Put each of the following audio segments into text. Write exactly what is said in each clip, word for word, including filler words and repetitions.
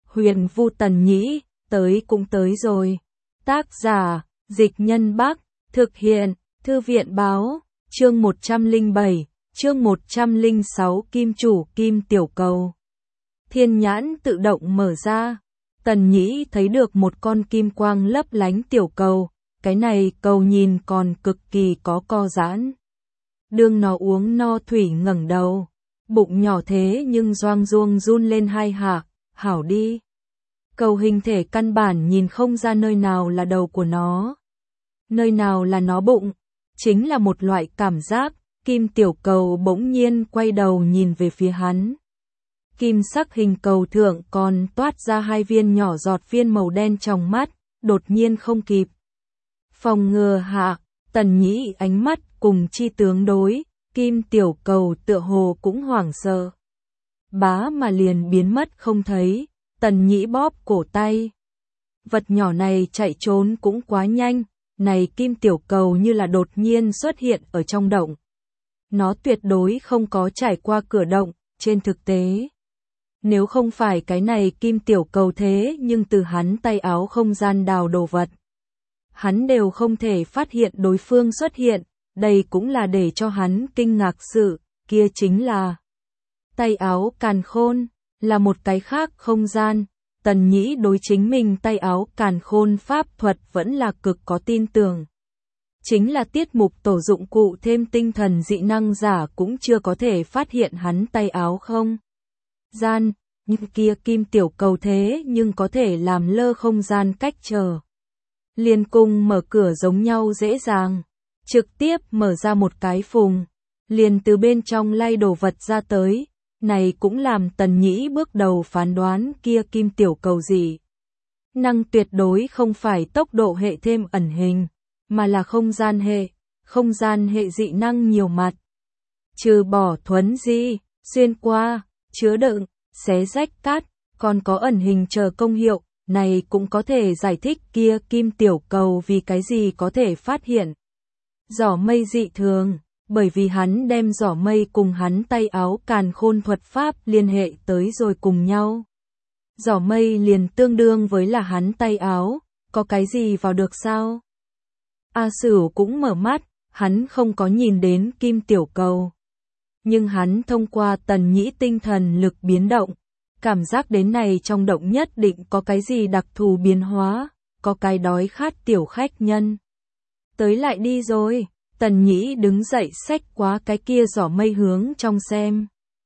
Huyền Vu Tần Nhĩ, tới cũng tới rồi. Tác giả, Dịch Nhân Bắc, thực hiện, Thư viện Báo, chương một trăm lẻ bảy, chương một trăm lẻ sáu Kim Chủ Kim Tiểu Cầu. Thiên nhãn tự động mở ra, Tần Nhĩ thấy được một con kim quang lấp lánh tiểu cầu, cái này cầu nhìn còn cực kỳ có co giãn. Đương nó uống no thủy ngẩng đầu, bụng nhỏ thế nhưng doang ruông run lên hai hạ, hảo đi. Cầu hình thể căn bản nhìn không ra nơi nào là đầu của nó, nơi nào là nó bụng, chính là một loại cảm giác. Kim tiểu cầu bỗng nhiên quay đầu nhìn về phía hắn. Kim sắc hình cầu thượng còn toát ra hai viên nhỏ giọt viên màu đen trong mắt, đột nhiên không kịp phòng ngừa hạ, Tần Nhĩ ánh mắt cùng chi tướng đối, kim tiểu cầu tựa hồ cũng hoảng sợ. Bá mà liền biến mất không thấy, Tần Nhĩ bóp cổ tay. Vật nhỏ này chạy trốn cũng quá nhanh, này kim tiểu cầu như là đột nhiên xuất hiện ở trong động. Nó tuyệt đối không có trải qua cửa động, trên thực tế. Nếu không phải cái này kim tiểu cầu thế nhưng từ hắn tay áo không gian đào đồ vật, hắn đều không thể phát hiện đối phương xuất hiện, đây cũng là để cho hắn kinh ngạc sự, kia chính là tay áo càn khôn, là một cái khác không gian. Tần Nhĩ đối chính mình tay áo càn khôn pháp thuật vẫn là cực có tin tưởng. Chính là tiết mục tổ dụng cụ thêm tinh thần dị năng giả cũng chưa có thể phát hiện hắn tay áo không gian, nhưng kia kim tiểu cầu thế nhưng có thể làm lơ không gian cách trở. Liên cung mở cửa giống nhau dễ dàng, trực tiếp mở ra một cái phùng, liền từ bên trong lay đồ vật ra tới, này cũng làm Tần Nhĩ bước đầu phán đoán kia kim tiểu cầu gì. Năng tuyệt đối không phải tốc độ hệ thêm ẩn hình, mà là không gian hệ, không gian hệ dị năng nhiều mặt. Trừ bỏ thuấn di, xuyên qua, chứa đựng, xé rách cát, còn có ẩn hình chờ công hiệu, này cũng có thể giải thích kia kim tiểu cầu vì cái gì có thể phát hiện giỏ mây dị thường, bởi vì hắn đem giỏ mây cùng hắn tay áo càn khôn thuật pháp liên hệ tới rồi cùng nhau. Giỏ mây liền tương đương với là hắn tay áo, có cái gì vào được sao? A Sửu cũng mở mắt, hắn không có nhìn đến kim tiểu cầu. Nhưng hắn thông qua Tần Nhĩ tinh thần lực biến động, cảm giác đến này trong động nhất định có cái gì đặc thù biến hóa, có cái đói khát tiểu khách nhân. Tới lại đi rồi, Tần Nhĩ đứng dậy xách quá cái kia giỏ mây hướng trong xem.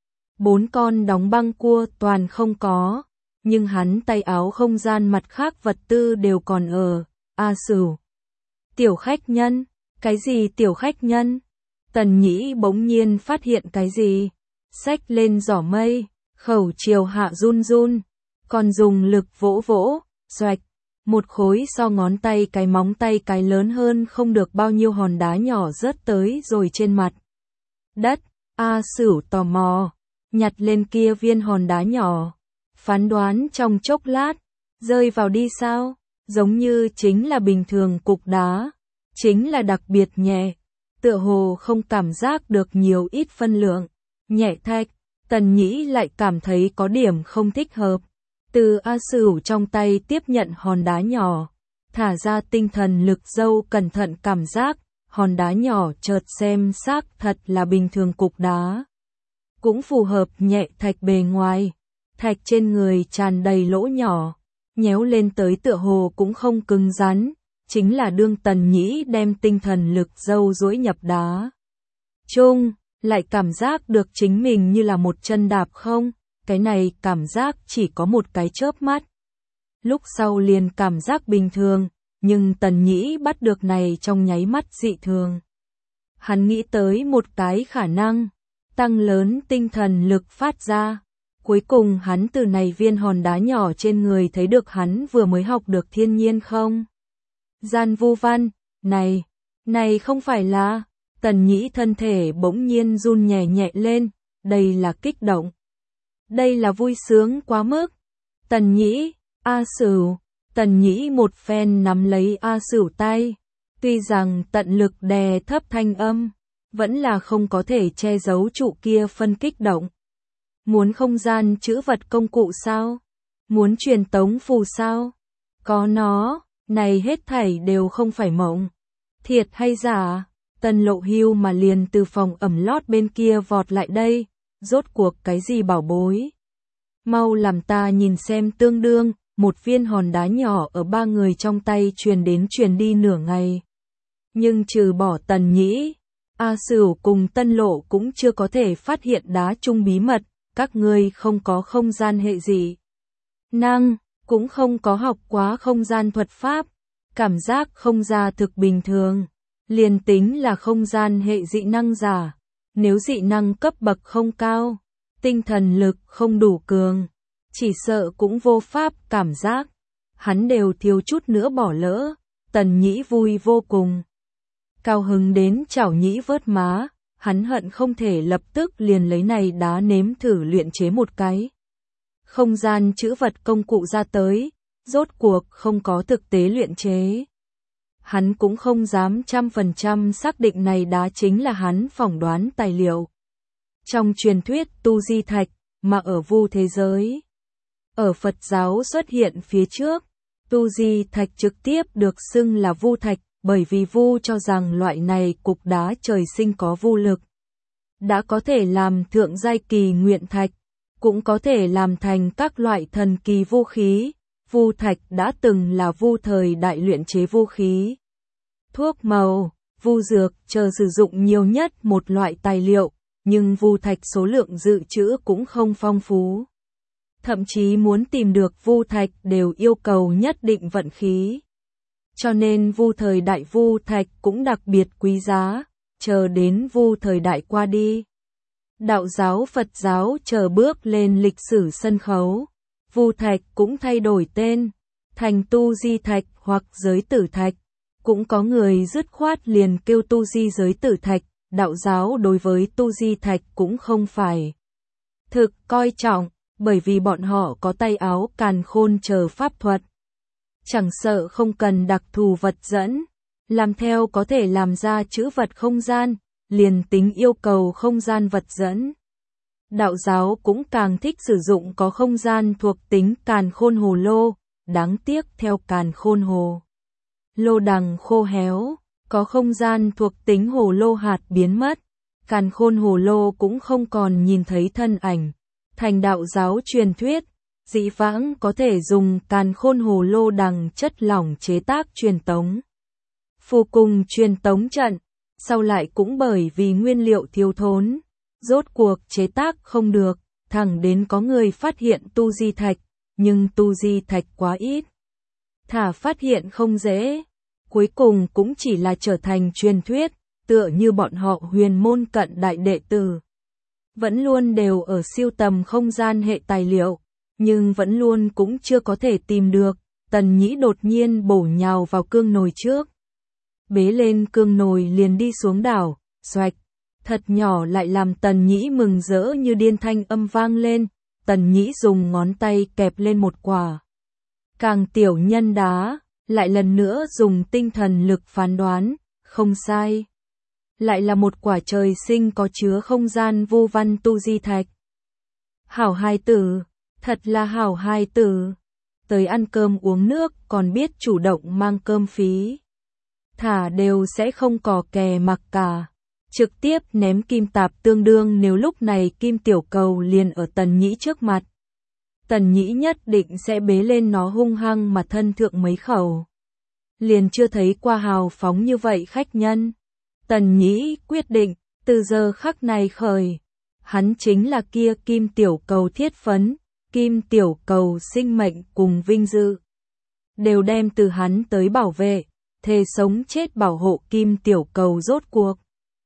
Bốn con đóng băng cua toàn không có, nhưng hắn tay áo không gian mặt khác vật tư đều còn ở. A Sửu. Tiểu khách nhân, cái gì tiểu khách nhân? Tần Nhĩ bỗng nhiên phát hiện cái gì? Xách lên giỏ mây, khẩu chiều hạ run run, còn dùng lực vỗ vỗ, xoạch. Một khối so ngón tay cái móng tay cái lớn hơn không được bao nhiêu hòn đá nhỏ rớt tới rồi trên mặt đất. A Sửu tò mò, nhặt lên kia viên hòn đá nhỏ, phán đoán trong chốc lát, rơi vào đi sao? Giống như chính là bình thường cục đá, chính là đặc biệt nhẹ, tựa hồ không cảm giác được nhiều ít phân lượng, nhẹ thạch. Tần Nhĩ lại cảm thấy có điểm không thích hợp. Từ A Sửu trong tay tiếp nhận hòn đá nhỏ, thả ra tinh thần lực dâu cẩn thận cảm giác, hòn đá nhỏ chợt xem xác thật là bình thường cục đá. Cũng phù hợp nhẹ thạch bề ngoài, thạch trên người tràn đầy lỗ nhỏ, nhéo lên tới tựa hồ cũng không cứng rắn, chính là đương Tần Nhĩ đem tinh thần lực dâu duỗi nhập đá chung, lại cảm giác được chính mình như là một chân đạp không. Cái này cảm giác chỉ có một cái chớp mắt. Lúc sau liền cảm giác bình thường, nhưng Tần Nhĩ bắt được này trong nháy mắt dị thường. Hắn nghĩ tới một cái khả năng, tăng lớn tinh thần lực phát ra. Cuối cùng hắn từ này viên hòn đá nhỏ trên người thấy được hắn vừa mới học được thiên nhiên không gian vu văn, này, này không phải là. Tần Nhĩ thân thể bỗng nhiên run nhẹ nhẹ lên, đây là kích động. Đây là vui sướng quá mức. Tần Nhĩ, A Sửu, Tần Nhĩ một phen nắm lấy A Sửu tay, tuy rằng tận lực đè thấp thanh âm, vẫn là không có thể che giấu trụ kia phân kích động. Muốn không gian chữ vật công cụ sao? Muốn truyền tống phù sao? Có nó, này hết thảy đều không phải mộng. Thiệt hay giả? Tân Lộ hưu mà liền từ phòng ẩm lót bên kia vọt lại đây, rốt cuộc cái gì bảo bối? Mau làm ta nhìn xem tương đương, một viên hòn đá nhỏ ở ba người trong tay truyền đến truyền đi nửa ngày. Nhưng trừ bỏ Tần Nhĩ, A Sửu cùng Tân Lộ cũng chưa có thể phát hiện đá chung bí mật, các ngươi không có không gian hệ gì. Năng, cũng không có học quá không gian thuật pháp, cảm giác không ra thực bình thường. Liền tính là không gian hệ dị năng giả, nếu dị năng cấp bậc không cao, tinh thần lực không đủ cường, chỉ sợ cũng vô pháp cảm giác. Hắn đều thiếu chút nữa bỏ lỡ, Tần Nhĩ vui vô cùng. Cao hứng đến chảo nhĩ vớt má, hắn hận không thể lập tức liền lấy này đá nếm thử luyện chế một cái. Không gian chữ vật công cụ ra tới, rốt cuộc không có thực tế luyện chế. Hắn cũng không dám trăm phần trăm xác định này đá chính là hắn phỏng đoán tài liệu. Trong truyền thuyết tu di thạch, mà ở vu thế giới. Ở Phật giáo xuất hiện phía trước, tu di thạch trực tiếp được xưng là vu thạch, bởi vì vu cho rằng loại này cục đá trời sinh có vu lực. Đã có thể làm thượng giai kỳ nguyện thạch, cũng có thể làm thành các loại thần kỳ vũ khí. Vu thạch đã từng là vu thời đại luyện chế vũ khí, thuốc màu, vu dược chờ sử dụng nhiều nhất một loại tài liệu, nhưng vu thạch số lượng dự trữ cũng không phong phú. Thậm chí muốn tìm được vu thạch đều yêu cầu nhất định vận khí. Cho nên vu thời đại vu thạch cũng đặc biệt quý giá, chờ đến vu thời đại qua đi. Đạo giáo Phật giáo chờ bước lên lịch sử sân khấu. Vu thạch cũng thay đổi tên, thành tu di thạch hoặc giới tử thạch. Cũng có người dứt khoát liền kêu tu di giới tử thạch, đạo giáo đối với tu di thạch cũng không phải thực coi trọng, bởi vì bọn họ có tay áo càn khôn chờ pháp thuật. Chẳng sợ không cần đặc thù vật dẫn, làm theo có thể làm ra chữ vật không gian, liền tính yêu cầu không gian vật dẫn. Đạo giáo cũng càng thích sử dụng có không gian thuộc tính càn khôn hồ lô, đáng tiếc theo càn khôn hồ lô đằng khô héo, có không gian thuộc tính hồ lô hạt biến mất, càn khôn hồ lô cũng không còn nhìn thấy thân ảnh. Thành đạo giáo truyền thuyết, dĩ vãng có thể dùng càn khôn hồ lô đằng chất lỏng chế tác truyền tống phù cùng truyền tống trận, sau lại cũng bởi vì nguyên liệu thiếu thốn, rốt cuộc chế tác không được, thẳng đến có người phát hiện tu di thạch, nhưng tu di thạch quá ít. Thả phát hiện không dễ, cuối cùng cũng chỉ là trở thành truyền thuyết, tựa như bọn họ huyền môn cận đại đệ tử. Vẫn luôn đều ở siêu tầm không gian hệ tài liệu, nhưng vẫn luôn cũng chưa có thể tìm được. Tần Nhĩ đột nhiên bổ nhào vào cương nồi trước. Bế lên cương nồi liền đi xuống đảo, xoạch. Thật nhỏ lại làm Tần Nhĩ mừng rỡ như điên thanh âm vang lên. Tần Nhĩ dùng ngón tay kẹp lên một quả càng tiểu nhân đá, lại lần nữa dùng tinh thần lực phán đoán, không sai. Lại là một quả trời sinh có chứa không gian vô văn tu di thạch. Hảo hài tử, thật là hảo hài tử. Tới ăn cơm uống nước còn biết chủ động mang cơm phí. Thả đều sẽ không cò kè mặc cả. Trực tiếp ném kim tạp tương đương nếu lúc này kim tiểu cầu liền ở Tần Nhĩ trước mặt. Tần Nhĩ nhất định sẽ bế lên nó hung hăng mà thân thượng mấy khẩu. Liền chưa thấy qua hào phóng như vậy khách nhân. Tần Nhĩ quyết định, từ giờ khắc này khởi, hắn chính là kia kim tiểu cầu thiết phấn, kim tiểu cầu sinh mệnh cùng vinh dự. Đều đem từ hắn tới bảo vệ, thề sống chết bảo hộ kim tiểu cầu rốt cuộc.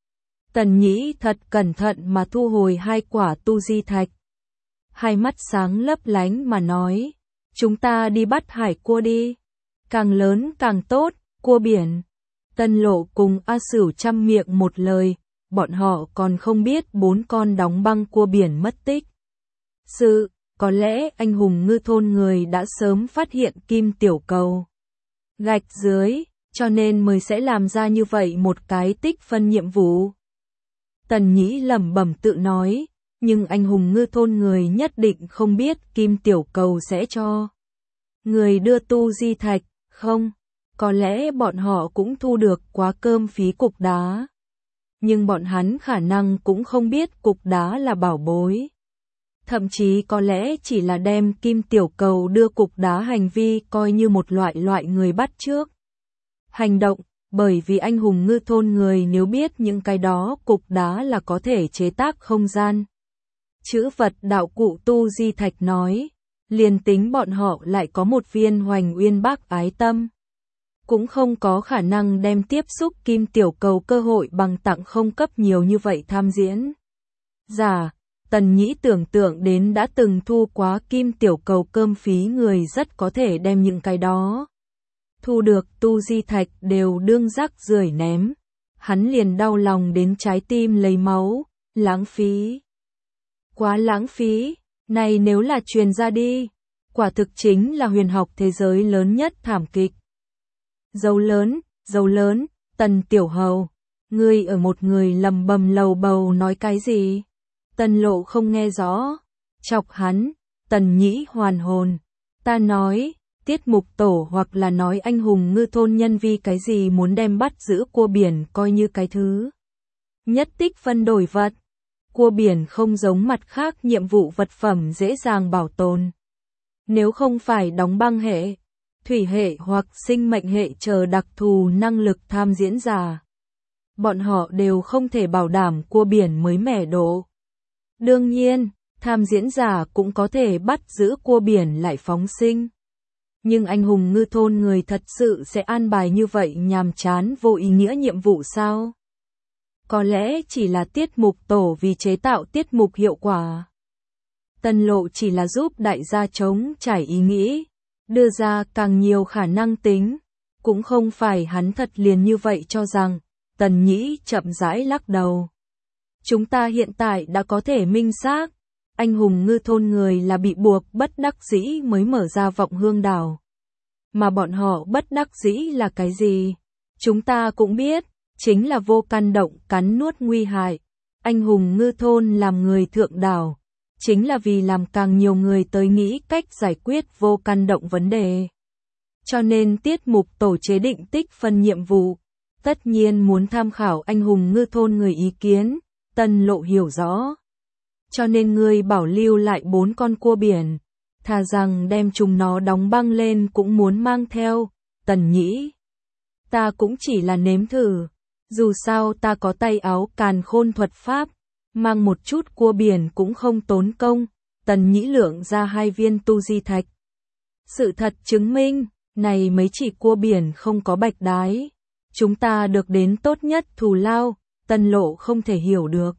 Tần Nhĩ thật cẩn thận mà thu hồi hai quả tu di thạch. Hai mắt sáng lấp lánh mà nói, chúng ta đi bắt hải cua đi. Càng lớn càng tốt, cua biển. Tân Lộ cùng A Sửu chăm miệng một lời, bọn họ còn không biết bốn con đóng băng cua biển mất tích. Sự, có lẽ anh hùng ngư thôn người đã sớm phát hiện kim tiểu cầu gạch dưới, cho nên mới sẽ làm ra như vậy một cái tích phân nhiệm vụ. Tần Nhĩ lẩm bẩm tự nói, nhưng anh hùng ngư thôn người nhất định không biết Kim Tiểu Cầu sẽ cho người đưa tu di thạch, không? Có lẽ bọn họ cũng thu được quá cơm phí cục đá. Nhưng bọn hắn khả năng cũng không biết cục đá là bảo bối. Thậm chí có lẽ chỉ là đem Kim Tiểu Cầu đưa cục đá hành vi coi như một loại loại người bắt chước. Hành động, bởi vì anh hùng ngư thôn người nếu biết những cái đó cục đá là có thể chế tác không gian. Chữ vật đạo cụ tu di thạch nói, liền tính bọn họ lại có một viên Hoành Uyên bác ái tâm. Cũng không có khả năng đem tiếp xúc Kim Tiểu Cầu cơ hội bằng tặng không cấp nhiều như vậy tham diễn. Giả, Tần Nhĩ tưởng tượng đến đã từng thu quá Kim Tiểu Cầu cơm phí người rất có thể đem những cái đó. Thu được tu di thạch đều đương rác rưởi ném. Hắn liền đau lòng đến trái tim lấy máu, lãng phí. Quá lãng phí, này nếu là truyền ra đi, quả thực chính là huyền học thế giới lớn nhất thảm kịch. Dấu lớn, dấu lớn, Tần Tiểu Hầu, ngươi ở một người lầm bầm lầu bầu nói cái gì? Tần Lộ không nghe rõ, chọc hắn, Tần Nhĩ hoàn hồn, ta nói, tiết mục tổ hoặc là nói anh hùng ngư thôn nhân vi cái gì muốn đem bắt giữ cua biển coi như cái thứ. Nhất tích phân đổi vật, cua biển không giống mặt khác nhiệm vụ vật phẩm dễ dàng bảo tồn. Nếu không phải đóng băng hệ, thủy hệ hoặc sinh mệnh hệ chờ đặc thù năng lực tham diễn giả, bọn họ đều không thể bảo đảm cua biển mới mẻ độ. Đương nhiên, tham diễn giả cũng có thể bắt giữ cua biển lại phóng sinh. Nhưng anh hùng ngư thôn người thật sự sẽ an bài như vậy nhàm chán vô ý nghĩa nhiệm vụ sao? Có lẽ chỉ là tiết mục tổ vì chế tạo tiết mục hiệu quả. Tần Lộ chỉ là giúp đại gia chống trải ý nghĩ, đưa ra càng nhiều khả năng tính. Cũng không phải hắn thật liền như vậy cho rằng, Tần Nhĩ chậm rãi lắc đầu. Chúng ta hiện tại đã có thể minh xác, anh hùng ngư thôn người là bị buộc bất đắc dĩ mới mở ra Vọng Hương đảo. Mà bọn họ bất đắc dĩ là cái gì? Chúng ta cũng biết, chính là vô căn động cắn nuốt nguy hại. Anh hùng ngư thôn làm người thượng đảo, chính là vì làm càng nhiều người tới nghĩ cách giải quyết vô căn động vấn đề. Cho nên tiết mục tổ chế định tích phân nhiệm vụ, tất nhiên muốn tham khảo anh hùng ngư thôn người ý kiến, Tần Lộ hiểu rõ. Cho nên người bảo lưu lại bốn con cua biển, thà rằng đem chúng nó đóng băng lên cũng muốn mang theo. Tần Nhĩ, ta cũng chỉ là nếm thử, dù sao ta có tay áo càn khôn thuật pháp, mang một chút cua biển cũng không tốn công. Tần Nhĩ lượng ra hai viên tu di thạch. Sự thật chứng minh, này mấy chỉ cua biển không có bạch đái. Chúng ta được đến tốt nhất thù lao. Tần Lộ không thể hiểu được.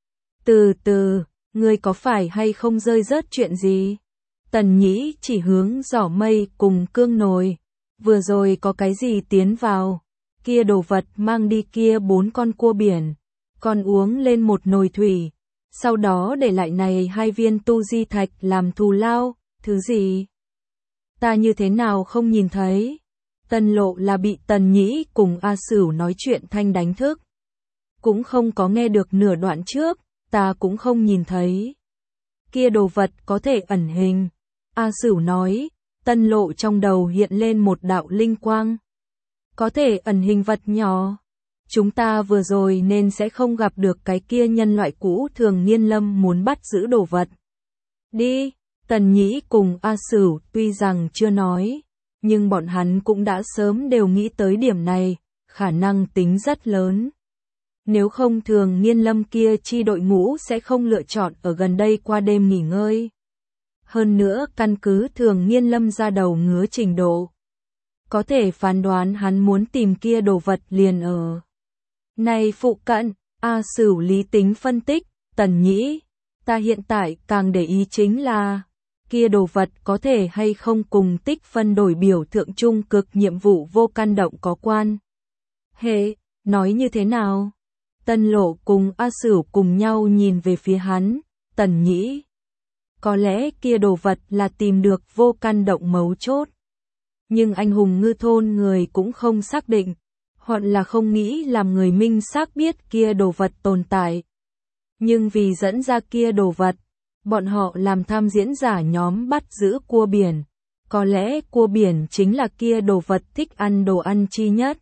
Từ từ, ngươi có phải hay không rơi rớt chuyện gì? Tần Nhĩ chỉ hướng giỏ mây cùng cương nồi. Vừa rồi có cái gì tiến vào? Kia đồ vật mang đi kia bốn con cua biển. Còn uống lên một nồi thủy. Sau đó để lại này hai viên tu di thạch làm thù lao. Thứ gì? Ta như thế nào không nhìn thấy? Tần Lộ là bị Tần Nhĩ cùng A Sửu nói chuyện thanh đánh thức. Cũng không có nghe được nửa đoạn trước, ta cũng không nhìn thấy. Kia đồ vật có thể ẩn hình. A Sửu nói, Tần Lộ trong đầu hiện lên một đạo linh quang. Có thể ẩn hình vật nhỏ. Chúng ta vừa rồi nên sẽ không gặp được cái kia nhân loại cũ Thường Nghiên Lâm muốn bắt giữ đồ vật. Đi, Tần Nhĩ cùng A Sửu tuy rằng chưa nói, nhưng bọn hắn cũng đã sớm đều nghĩ tới điểm này, khả năng tính rất lớn. Nếu không Thường Nghiên Lâm kia chi đội ngũ sẽ không lựa chọn ở gần đây qua đêm nghỉ ngơi. Hơn nữa căn cứ Thường Nghiên Lâm ra đầu ngứa trình độ, có thể phán đoán hắn muốn tìm kia đồ vật liền ở này phụ cận. A Sửu lý tính phân tích, Tần Nhĩ, ta hiện tại càng để ý chính là kia đồ vật có thể hay không cùng tích phân đổi biểu thượng trung cực nhiệm vụ vô căn động có quan hệ. Nói như thế nào? Tần Lộ cùng A Sửu cùng nhau nhìn về phía hắn. Tần Nhĩ, có lẽ kia đồ vật là tìm được vô căn động mấu chốt. Nhưng anh hùng ngư thôn người cũng không xác định, hoặc là không nghĩ làm người minh xác biết kia đồ vật tồn tại. Nhưng vì dẫn ra kia đồ vật, bọn họ làm tham diễn giả nhóm bắt giữ cua biển. Có lẽ cua biển chính là kia đồ vật thích ăn đồ ăn chi nhất.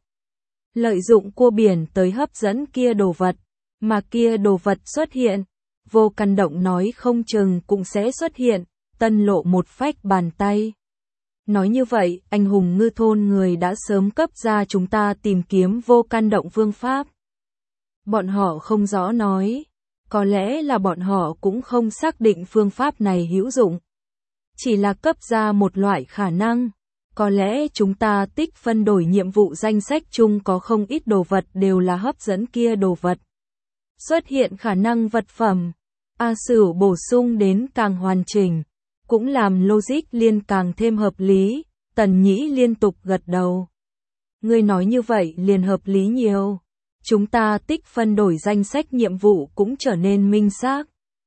Lợi dụng cua biển tới hấp dẫn kia đồ vật, mà kia đồ vật xuất hiện, Vô Căn Động nói không chừng cũng sẽ xuất hiện, Tân Lộ một phách bàn tay. Nói như vậy, anh hùng ngư thôn người đã sớm cấp ra chúng ta tìm kiếm Vô Căn Động phương pháp. Bọn họ không rõ nói, có lẽ là bọn họ cũng không xác định phương pháp này hữu dụng. Chỉ là cấp ra một loại khả năng, có lẽ chúng ta tích phân đổi nhiệm vụ danh sách chung có không ít đồ vật đều là hấp dẫn kia đồ vật. Xuất hiện khả năng vật phẩm, A Sửu bổ sung đến càng hoàn chỉnh, cũng làm logic liên càng thêm hợp lý, Tần Nhĩ liên tục gật đầu. Ngươi nói như vậy liền hợp lý nhiều. Chúng ta tích phân đổi danh sách nhiệm vụ cũng trở nên minh xác.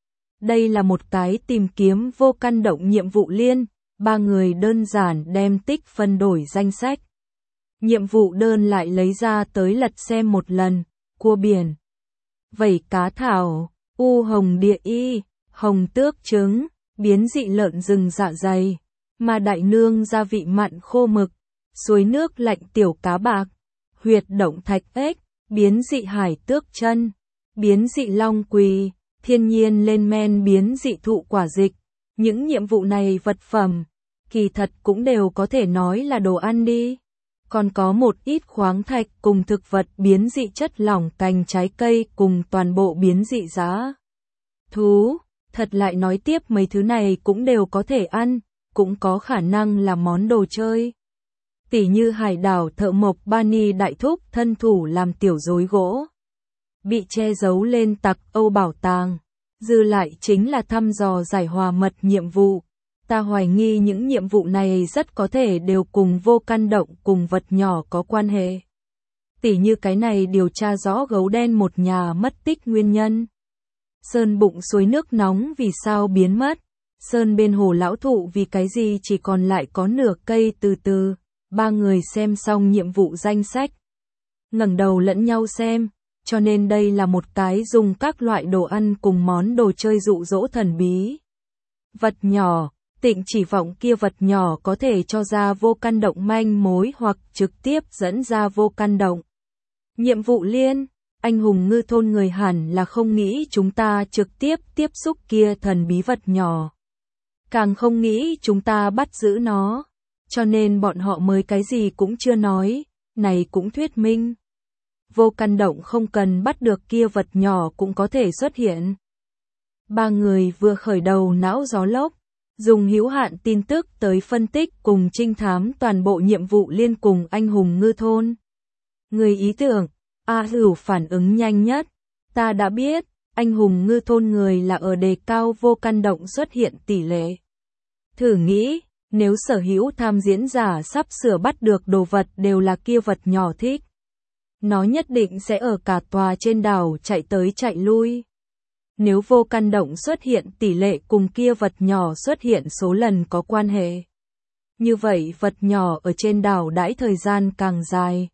Đây là một cái tìm kiếm Vô Căn Động nhiệm vụ liên, ba người đơn giản đem tích phân đổi danh sách. Nhiệm vụ đơn lại lấy ra tới lật xem một lần, cua biển, vẩy cá thảo, u hồng địa y, hồng tước trứng, biến dị lợn rừng dạ dày, mà đại nương gia vị mặn khô mực, suối nước lạnh tiểu cá bạc, huyệt động thạch ếch, biến dị hải tước chân, biến dị long quỳ, thiên nhiên lên men biến dị thụ quả dịch. Những nhiệm vụ này vật phẩm, kỳ thật cũng đều có thể nói là đồ ăn đi. Còn có một ít khoáng thạch cùng thực vật biến dị chất lỏng cành trái cây cùng toàn bộ biến dị giá thú. Thật lại nói tiếp mấy thứ này cũng đều có thể ăn, cũng có khả năng là món đồ chơi. Tỉ như hải đảo thợ mộc Bani đại thúc thân thủ làm tiểu rối gỗ, bị che giấu lên tặc Âu bảo tàng. Dư lại chính là thăm dò giải hòa mật nhiệm vụ. Ta hoài nghi những nhiệm vụ này rất có thể đều cùng Vô Căn Động cùng vật nhỏ có quan hệ. Tỉ như cái này điều tra rõ gấu đen một nhà mất tích nguyên nhân. Sơn bụng suối nước nóng vì sao biến mất. Sơn bên hồ lão thụ vì cái gì chỉ còn lại có nửa cây từ từ. Ba người xem xong nhiệm vụ danh sách, ngẩng đầu lẫn nhau xem. Cho nên đây là một cái dùng các loại đồ ăn cùng món đồ chơi dụ dỗ thần bí. Vật nhỏ, Tịnh chỉ vọng kia vật nhỏ có thể cho ra Vô Căn Động manh mối hoặc trực tiếp dẫn ra Vô Căn Động. Nhiệm vụ liên, anh hùng ngư thôn người hẳn là không nghĩ chúng ta trực tiếp tiếp xúc kia thần bí vật nhỏ. Càng không nghĩ chúng ta bắt giữ nó. Cho nên bọn họ mới cái gì cũng chưa nói, này cũng thuyết minh. Vô Căn Động không cần bắt được kia vật nhỏ cũng có thể xuất hiện. Ba người vừa khởi đầu não gió lốc, dùng hữu hạn tin tức tới phân tích cùng trinh thám toàn bộ nhiệm vụ liên cùng anh hùng ngư thôn. Người ý tưởng, A Hửu phản ứng nhanh nhất, ta đã biết, anh hùng ngư thôn người là ở đề cao Vô Căn Động xuất hiện tỷ lệ. Thử nghĩ, nếu sở hữu tham diễn giả sắp sửa bắt được đồ vật đều là kia vật nhỏ thích. Nó nhất định sẽ ở cả tòa trên đảo chạy tới chạy lui. Nếu Vô Căn Động xuất hiện tỷ lệ cùng kia vật nhỏ xuất hiện số lần có quan hệ. Như vậy vật nhỏ ở trên đảo đãi thời gian càng dài.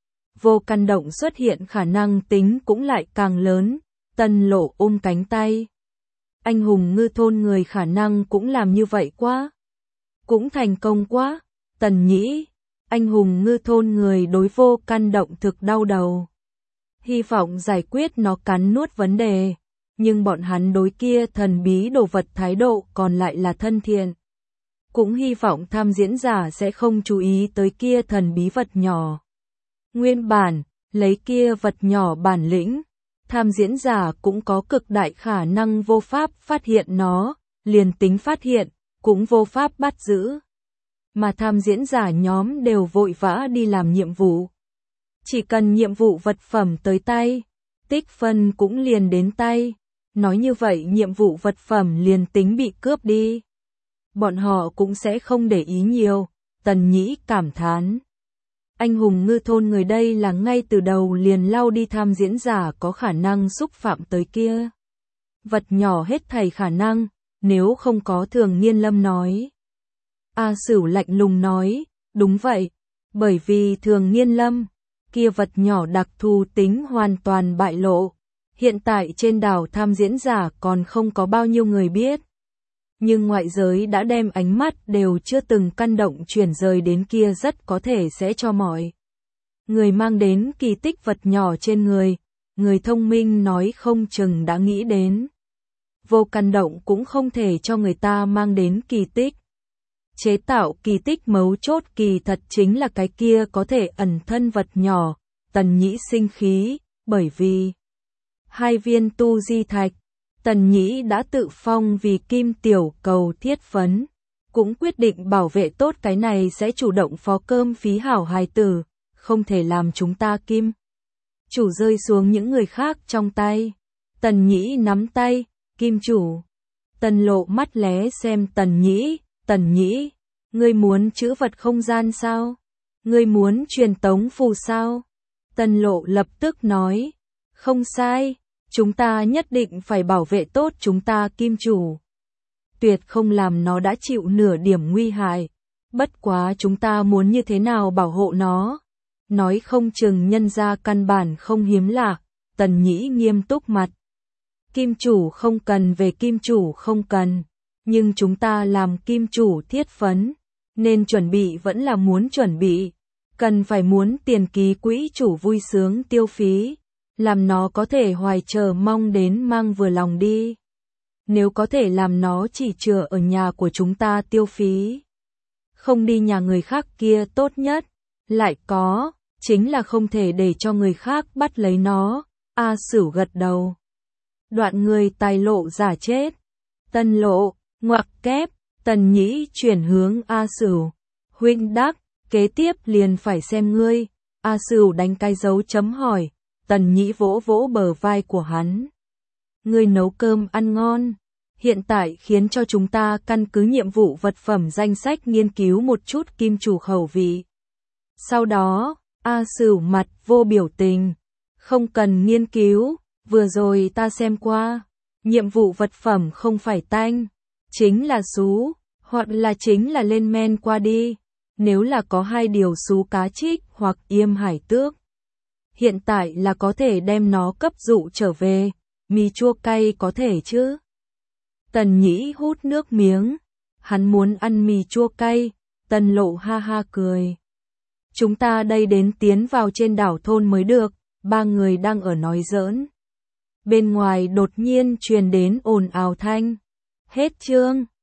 Vô Căn Động xuất hiện khả năng tính cũng lại càng lớn. Tân Lộ ôm cánh tay. Anh hùng ngư thôn người khả năng cũng làm như vậy quá. Cũng thành công quá. Tần Nhĩ. Anh hùng ngư thôn người đối Vô Căn Động thực đau đầu. Hy vọng giải quyết nó cắn nuốt vấn đề. Nhưng bọn hắn đối kia thần bí đồ vật thái độ còn lại là thân thiện. Cũng hy vọng tham diễn giả sẽ không chú ý tới kia thần bí vật nhỏ. Nguyên bản, lấy kia vật nhỏ bản lĩnh, tham diễn giả cũng có cực đại khả năng vô pháp phát hiện nó, liền tính phát hiện, cũng vô pháp bắt giữ. Mà tham diễn giả nhóm đều vội vã đi làm nhiệm vụ. Chỉ cần nhiệm vụ vật phẩm tới tay, tích phân cũng liền đến tay. Nói như vậy nhiệm vụ vật phẩm liền tính bị cướp đi. Bọn họ cũng sẽ không để ý nhiều, Tần Nhĩ cảm thán. Anh hùng ngư thôn người đây là ngay từ đầu liền lau đi tham diễn giả có khả năng xúc phạm tới kia. Vật nhỏ hết thảy khả năng, nếu không có Thường Nghiên Lâm nói. A Sửu lạnh lùng nói, đúng vậy, bởi vì Thường Nghiên Lâm, kia vật nhỏ đặc thù tính hoàn toàn bại lộ. Hiện tại trên đảo tham diễn giả còn không có bao nhiêu người biết. Nhưng ngoại giới đã đem ánh mắt đều chưa từng căn động chuyển rời đến kia, rất có thể sẽ cho mọi người mang đến kỳ tích vật nhỏ trên người. Người thông minh nói không chừng đã nghĩ đến. Vô căn động cũng không thể cho người ta mang đến kỳ tích. Chế tạo kỳ tích mấu chốt kỳ thật chính là cái kia có thể ẩn thân vật nhỏ. Tần Nhĩ sinh khí, bởi vì hai viên tu di thạch, Tần Nhĩ đã tự phong vì kim tiểu cầu thiết phấn, cũng quyết định bảo vệ tốt cái này sẽ chủ động phó cơm phí hảo hài tử, không thể làm chúng ta kim chủ rơi xuống những người khác trong tay. Tần Nhĩ nắm tay, kim chủ. Tần Lộ mắt lé xem Tần Nhĩ, Tần Nhĩ, ngươi muốn trữ vật không gian sao? Ngươi muốn truyền tống phù sao? Tần Lộ lập tức nói, không sai, chúng ta nhất định phải bảo vệ tốt chúng ta kim chủ. Tuyệt không làm nó đã chịu nửa điểm nguy hại. Bất quá chúng ta muốn như thế nào bảo hộ nó? Nói không chừng nhân ra căn bản không hiếm lạ. Tần Nhĩ nghiêm túc mặt. Kim chủ không cần về kim chủ không cần. Nhưng chúng ta làm kim chủ thiết phấn. Nên chuẩn bị vẫn là muốn chuẩn bị. Cần phải muốn tiền ký quỹ chủ vui sướng tiêu phí. Làm nó có thể hoài chờ mong đến mang vừa lòng đi. Nếu có thể làm nó chỉ chừa ở nhà của chúng ta tiêu phí. Không đi nhà người khác kia tốt nhất. Lại có, chính là không thể để cho người khác bắt lấy nó. A Sửu gật đầu. Đoạn người tài lộ giả chết. Tân Lộ, ngoặc kép, Tần Nhĩ chuyển hướng A Sửu. Huynh đắc, kế tiếp liền phải xem ngươi. A Sửu đánh cái dấu chấm hỏi. Tần Nhĩ vỗ vỗ bờ vai của hắn. Ngươi nấu cơm ăn ngon. Hiện tại khiến cho chúng ta căn cứ nhiệm vụ vật phẩm danh sách nghiên cứu một chút kim chủ khẩu vị. Sau đó, A Sửu mặt vô biểu tình. Không cần nghiên cứu, vừa rồi ta xem qua. Nhiệm vụ vật phẩm không phải tanh, chính là sú, hoặc là chính là lên men qua đi. Nếu là có hai điều sú cá trích hoặc yêm hải tước. Hiện tại là có thể đem nó cấp dụ trở về. Mì chua cay có thể chứ? Tần Nhĩ hút nước miếng. Hắn muốn ăn mì chua cay. Tần Lộ ha ha cười. Chúng ta đây đến tiến vào trên đảo thôn mới được. Ba người đang ở nói giỡn. Bên ngoài đột nhiên truyền đến ồn ào thanh. Hết chương.